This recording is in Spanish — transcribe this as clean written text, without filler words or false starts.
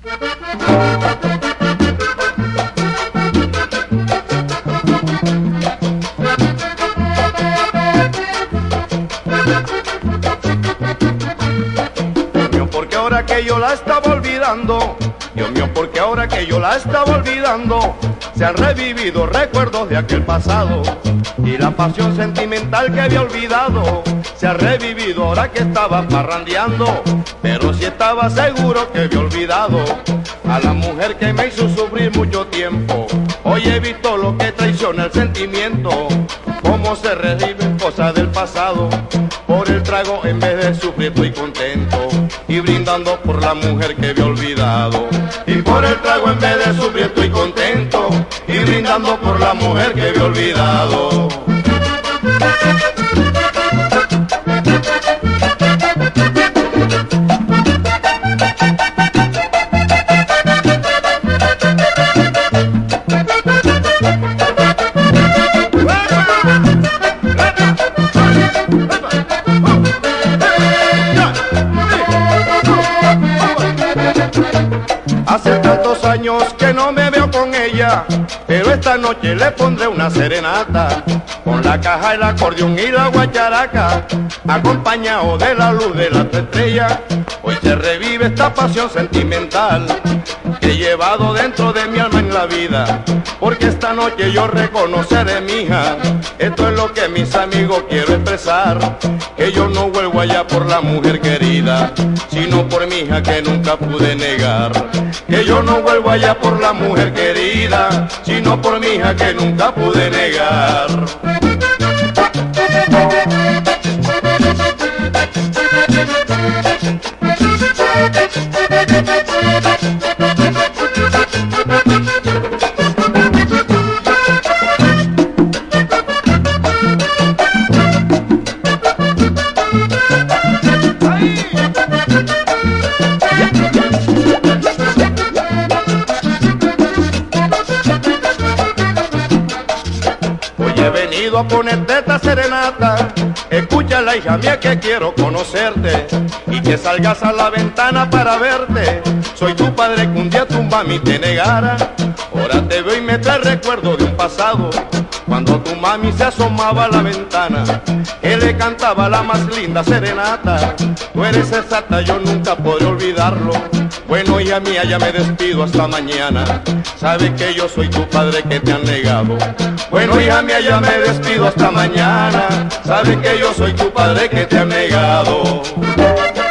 Porque ahora que yo la estaba olvidando, Dios mío, porque ahora que yo la estaba olvidando, se han revivido recuerdos de aquel pasado, y la pasión sentimental que había olvidado se ha revivido ahora que estaba parrandeando. Pero si estaba seguro que había olvidado a la mujer que me hizo sufrir mucho tiempo. Hoy he visto lo que traiciona el sentimiento, cómo se reviven cosas del pasado. Por el trago en vez de sufrir estoy contento, y brindando por la mujer que había olvidado. Y por el trago en vez de sufrir estoy contento, y brindando por la mujer que había olvidado. Hace tantos años que no me veo con ella, pero esta noche le pondré una serenata, con la caja, el acordeón y la guacharaca, acompañado de la luz de las estrellas. Hoy se revive esta pasión sentimental que he llevado dentro de mi alma en la vida, porque esta noche yo reconoceré, mija, esto es lo que mis amigos quiero expresar, que yo no vuelvo allá por la mujer querida, sino por mi hija que nunca pude negar. Que yo no vuelvo allá por la mujer querida, sino por mi hija que nunca pude negar. He venido a ponerte esta serenata, escúchala, hija mía, que quiero conocerte y que salgas a la ventana para verte. Soy tu padre que un día tu mami te negara, ahora te veo y me trae recuerdo de un pasado, cuando tu mami se asomaba a la ventana, que le cantaba la más linda serenata. Tú eres exacta, yo nunca podré olvidarlo. Bueno, hija mía, ya me despido hasta mañana, sabes que yo soy tu padre que te han negado. Bueno, hija mía, ya me despido hasta mañana, sabes que yo soy tu padre que te han negado.